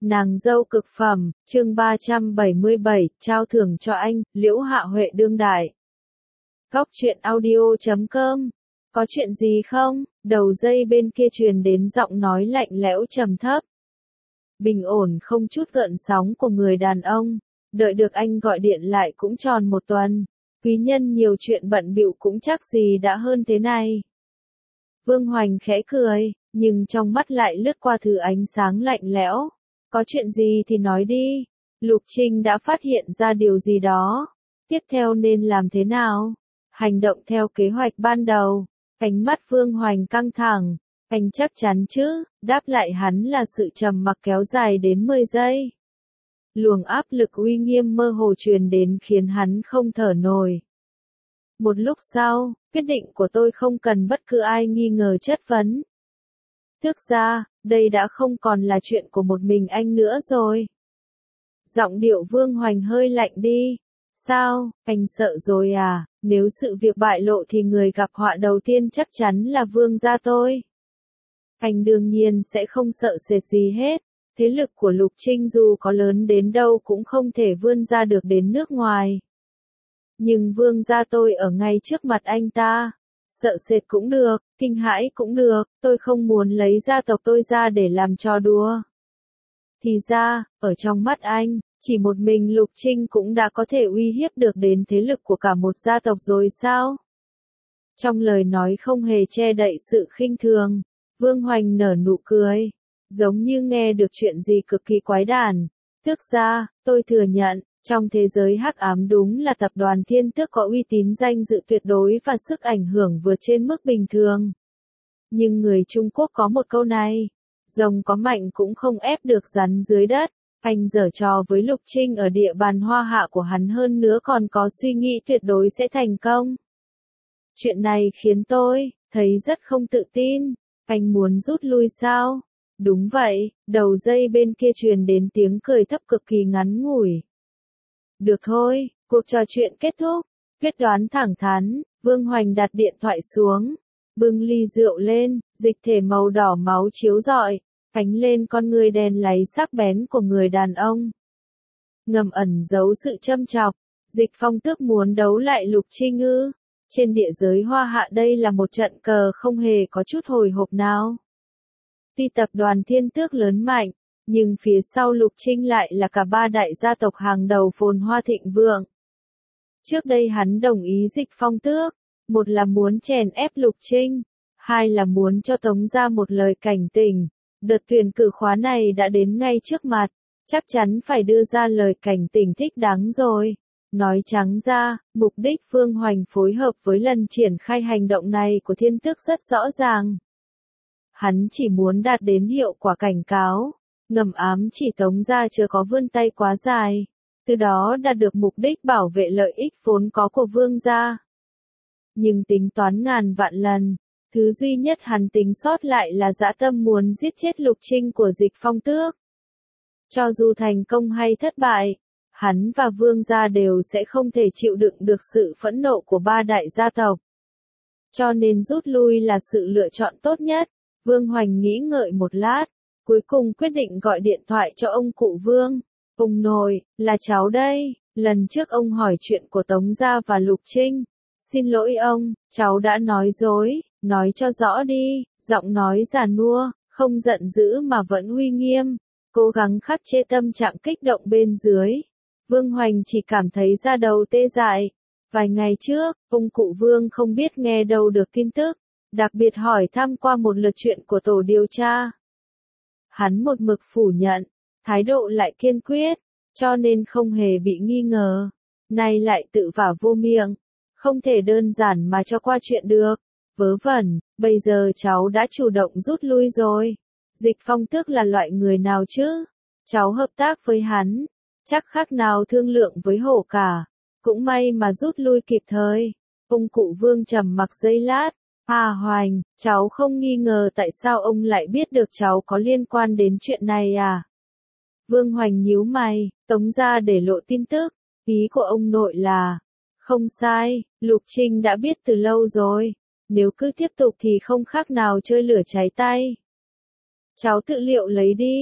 Nàng dâu cực phẩm, chương 377, trao thưởng cho anh, Liễu Hạ Huệ đương đại. Góc truyện audio.com. Có chuyện gì không? Đầu dây bên kia truyền đến giọng nói lạnh lẽo trầm thấp. Bình ổn không chút gợn sóng của người đàn ông. Đợi được anh gọi điện lại cũng tròn một tuần. Quý nhân nhiều chuyện bận bịu cũng chắc gì đã hơn thế này. Vương Hoành khẽ cười, nhưng trong mắt lại lướt qua thứ ánh sáng lạnh lẽo. Có chuyện gì thì nói đi. Lục Trinh đã phát hiện ra điều gì đó. Tiếp theo nên làm thế nào? Hành động theo kế hoạch ban đầu. Ánh mắt Vương Hoành căng thẳng. Anh chắc chắn chứ? Đáp lại hắn là sự trầm mặc kéo dài đến 10 giây. Luồng áp lực uy nghiêm mơ hồ truyền đến khiến hắn không thở nổi. Một lúc sau, quyết định của tôi không cần bất cứ ai nghi ngờ chất vấn. Thực ra, đây đã không còn là chuyện của một mình anh nữa rồi. Giọng điệu Vương Hoành hơi lạnh đi. Sao, anh sợ rồi à? Nếu sự việc bại lộ thì người gặp họa đầu tiên chắc chắn là Vương gia tôi. Anh đương nhiên sẽ không sợ sệt gì hết. Thế lực của Lục Trinh dù có lớn đến đâu cũng không thể vươn ra được đến nước ngoài. Nhưng Vương gia tôi ở ngay trước mặt anh ta. Sợ sệt cũng được, kinh hãi cũng được, tôi không muốn lấy gia tộc tôi ra để làm trò đùa. Thì ra, ở trong mắt anh, chỉ một mình Lục Trinh cũng đã có thể uy hiếp được đến thế lực của cả một gia tộc rồi sao? Trong lời nói không hề che đậy sự khinh thường, Vương Hoành nở nụ cười, giống như nghe được chuyện gì cực kỳ quái đản. Thực ra, tôi thừa nhận, trong thế giới hắc ám đúng là tập đoàn Thiên Tước có uy tín danh dự tuyệt đối và sức ảnh hưởng vượt trên mức bình thường. Nhưng người Trung Quốc có một câu này, rồng có mạnh cũng không ép được rắn dưới đất. Anh giở trò với Lục Trinh ở địa bàn Hoa Hạ của hắn hơn nữa còn có suy nghĩ tuyệt đối sẽ thành công. Chuyện này khiến tôi thấy rất không tự tin. Anh muốn rút lui sao? Đúng vậy, đầu dây bên kia truyền đến tiếng cười thấp cực kỳ ngắn ngủi. Được thôi, cuộc trò chuyện kết thúc. Quyết đoán thẳng thắn, Vương Hoành đặt điện thoại xuống, bưng ly rượu lên, dịch thể màu đỏ máu chiếu rọi, ánh lên con người đen láy sắc bén của người đàn ông. Ngầm ẩn giấu sự châm chọc, Dịch Phong Tước muốn đấu lại Lục Trinh ư? Trên địa giới Hoa Hạ đây là một trận cờ không hề có chút hồi hộp nào. Tuy tập đoàn Thiên Tước lớn mạnh, nhưng phía sau Lục Trinh lại là cả ba đại gia tộc hàng đầu phồn hoa thịnh vượng. Trước đây hắn đồng ý Dịch Phong Tước, một là muốn chèn ép Lục Trinh, hai là muốn cho Tống ra một lời cảnh tỉnh. Đợt tuyển cử khóa này đã đến ngay trước mặt, chắc chắn phải đưa ra lời cảnh tỉnh thích đáng rồi. Nói trắng ra, mục đích Vương Hoành phối hợp với lần triển khai hành động này của Thiên Tước rất rõ ràng. Hắn chỉ muốn đạt đến hiệu quả cảnh cáo, ngầm ám chỉ Tống gia chưa có vươn tay quá dài, từ đó đạt được mục đích bảo vệ lợi ích vốn có của Vương gia. Nhưng tính toán ngàn vạn lần, thứ duy nhất hắn tính sót lại là dã tâm muốn giết chết Lục Trinh của Dịch Phong Tước. Cho dù thành công hay thất bại, hắn và Vương gia đều sẽ không thể chịu đựng được sự phẫn nộ của ba đại gia tộc. Cho nên rút lui là sự lựa chọn tốt nhất. Vương Hoành nghĩ ngợi một lát, cuối cùng quyết định gọi điện thoại cho ông cụ Vương. Ông nội, là cháu đây, lần trước ông hỏi chuyện của Tống gia và Lục Trinh. Xin lỗi ông, cháu đã nói dối, nói cho rõ đi, giọng nói già nua, không giận dữ mà vẫn uy nghiêm, cố gắng khắc chế tâm trạng kích động bên dưới. Vương Hoành chỉ cảm thấy da đầu tê dại. Vài ngày trước, ông cụ Vương không biết nghe đâu được tin tức, đặc biệt hỏi thăm qua một lượt chuyện của tổ điều tra. Hắn một mực phủ nhận, thái độ lại kiên quyết, cho nên không hề bị nghi ngờ. Nay lại tự vả vô miệng, không thể đơn giản mà cho qua chuyện được. Vớ vẩn, bây giờ cháu đã chủ động rút lui rồi. Dịch Phong Tước là loại người nào chứ? Cháu hợp tác với hắn, chắc khác nào thương lượng với hổ cả. Cũng may mà rút lui kịp thời. Ông cụ Vương trầm mặc giây lát. Hà Hoành, cháu không nghi ngờ tại sao ông lại biết được cháu có liên quan đến chuyện này à? Vương Hoành nhíu mày, Tống gia để lộ tin tức. Ý của ông nội là, không sai, Lục Trinh đã biết từ lâu rồi. Nếu cứ tiếp tục thì không khác nào chơi lửa cháy tay. Cháu tự liệu lấy đi.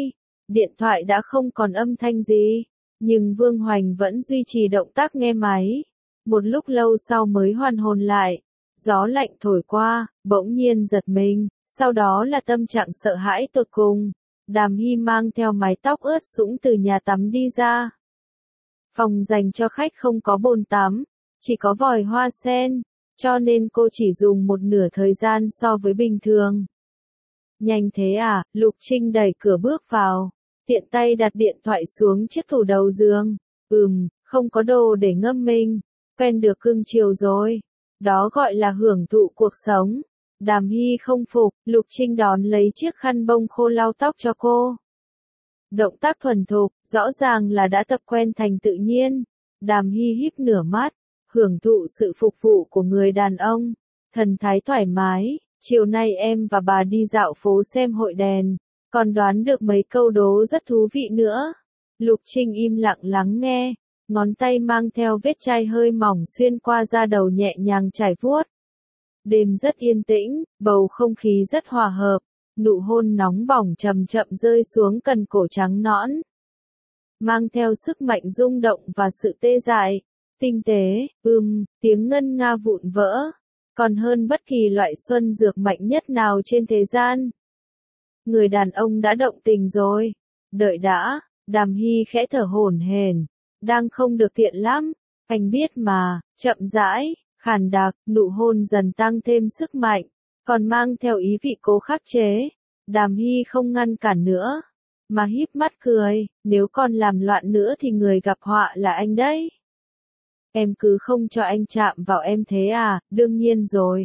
Điện thoại đã không còn âm thanh gì, nhưng Vương Hoành vẫn duy trì động tác nghe máy. Một lúc lâu sau mới hoàn hồn lại, gió lạnh thổi qua, bỗng nhiên giật mình, sau đó là tâm trạng sợ hãi tột cùng. Đàm Hy mang theo mái tóc ướt sũng từ nhà tắm đi ra. Phòng dành cho khách không có bồn tắm, chỉ có vòi hoa sen, cho nên cô chỉ dùng một nửa thời gian so với bình thường. Nhanh thế à, Lục Trinh đẩy cửa bước vào, tiện tay đặt điện thoại xuống chiếc tủ đầu giường. Không có đồ để ngâm mình, quen được cưng chiều rồi. Đó gọi là hưởng thụ cuộc sống. Đàm Hy không phục, Lục Trinh đón lấy chiếc khăn bông khô lau tóc cho cô. Động tác thuần thục, rõ ràng là đã tập quen thành tự nhiên. Đàm Hy híp nửa mắt, hưởng thụ sự phục vụ của người đàn ông. Thần thái thoải mái, chiều nay em và bà đi dạo phố xem hội đèn, còn đoán được mấy câu đố rất thú vị nữa. Lục Trinh im lặng lắng nghe, ngón tay mang theo vết chai hơi mỏng xuyên qua da đầu nhẹ nhàng trải vuốt. Đêm rất yên tĩnh, bầu không khí rất hòa hợp, nụ hôn nóng bỏng chậm chậm rơi xuống cần cổ trắng nõn. Mang theo sức mạnh rung động và sự tê dại, tinh tế, tiếng ngân nga vụn vỡ, còn hơn bất kỳ loại xuân dược mạnh nhất nào trên thế gian. Người đàn ông đã động tình rồi. Đợi đã, Đàm Hy khẽ thở hổn hển, đang không được tiện lắm, anh biết mà, chậm rãi, khàn đặc, nụ hôn dần tăng thêm sức mạnh, còn mang theo ý vị cố khắc chế. Đàm Hy không ngăn cản nữa, mà híp mắt cười, nếu còn làm loạn nữa thì người gặp họa là anh đấy. Em cứ không cho anh chạm vào em thế à, đương nhiên rồi.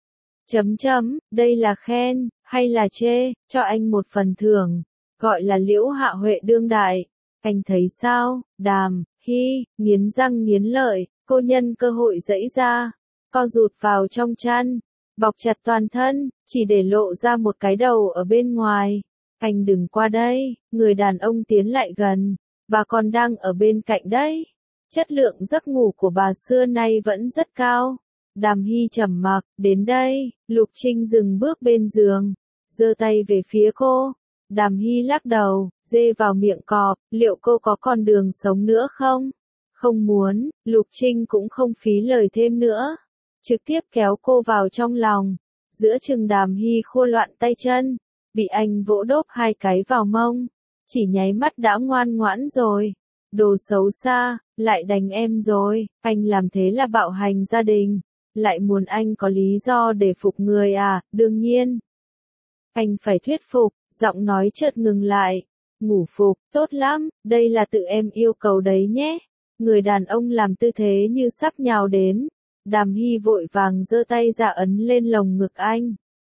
Đây là khen, hay là chê, cho anh một phần thưởng, gọi là Liễu Hạ Huệ đương đại. Anh thấy sao, Đàm Hy, nghiến răng nghiến lợi, cô nhân cơ hội giãy ra, co rụt vào trong chăn, bọc chặt toàn thân, chỉ để lộ ra một cái đầu ở bên ngoài. Anh đừng qua đây, người đàn ông tiến lại gần, bà còn đang ở bên cạnh đấy. Chất lượng giấc ngủ của bà xưa nay vẫn rất cao. Đàm Hy trầm mặc, đến đây, Lục Trinh dừng bước bên giường, giơ tay về phía cô. Đàm Hy lắc đầu, dê vào miệng cọp, liệu cô có còn đường sống nữa không? Không muốn, Lục Trinh cũng không phí lời thêm nữa, trực tiếp kéo cô vào trong lòng. Giữa chừng Đàm Hy khua loạn tay chân, bị anh vỗ đốp 2 cái vào mông, chỉ nháy mắt đã ngoan ngoãn rồi. Đồ xấu xa, lại đánh em rồi, anh làm thế là bạo hành gia đình, lại muốn anh có lý do để phục người à, đương nhiên. Anh phải thuyết phục, giọng nói chợt ngừng lại. Ngủ phục, tốt lắm, đây là tự em yêu cầu đấy nhé. Người đàn ông làm tư thế như sắp nhào đến. Đàm Hy vội vàng giơ tay ra ấn lên lồng ngực anh.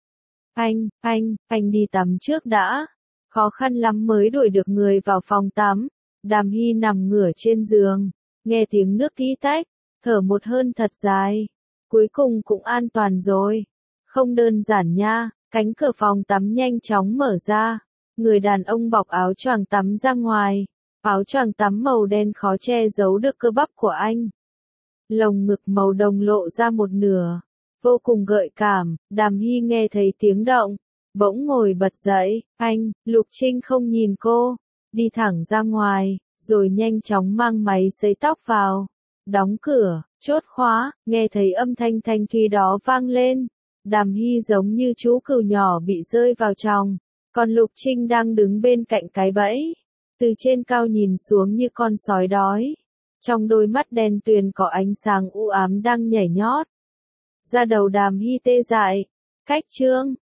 Anh đi tắm trước đã. Khó khăn lắm mới đuổi được người vào phòng tắm. Đàm Hy nằm ngửa trên giường, nghe tiếng nước tí tách, thở một hơi thật dài. Cuối cùng cũng an toàn rồi. Không đơn giản nha, cánh cửa phòng tắm nhanh chóng mở ra. Người đàn ông bọc áo choàng tắm ra ngoài. Áo choàng tắm màu đen khó che giấu được cơ bắp của anh. Lồng ngực màu đồng lộ ra một nửa, vô cùng gợi cảm. Đàm Hy nghe thấy tiếng động, bỗng ngồi bật dậy. Lục Trinh không nhìn cô, đi thẳng ra ngoài, rồi nhanh chóng mang máy sấy tóc vào. Đóng cửa, chốt khóa, nghe thấy âm thanh thanh thúy đó vang lên. Đàm Hy giống như chú cừu nhỏ bị rơi vào chòng, còn Lục Trinh đang đứng bên cạnh cái bẫy, từ trên cao nhìn xuống như con sói đói. Trong đôi mắt đen tuyền có ánh sáng u ám đang nhảy nhót. Da đầu Đàm Hy tê dại. Cách chương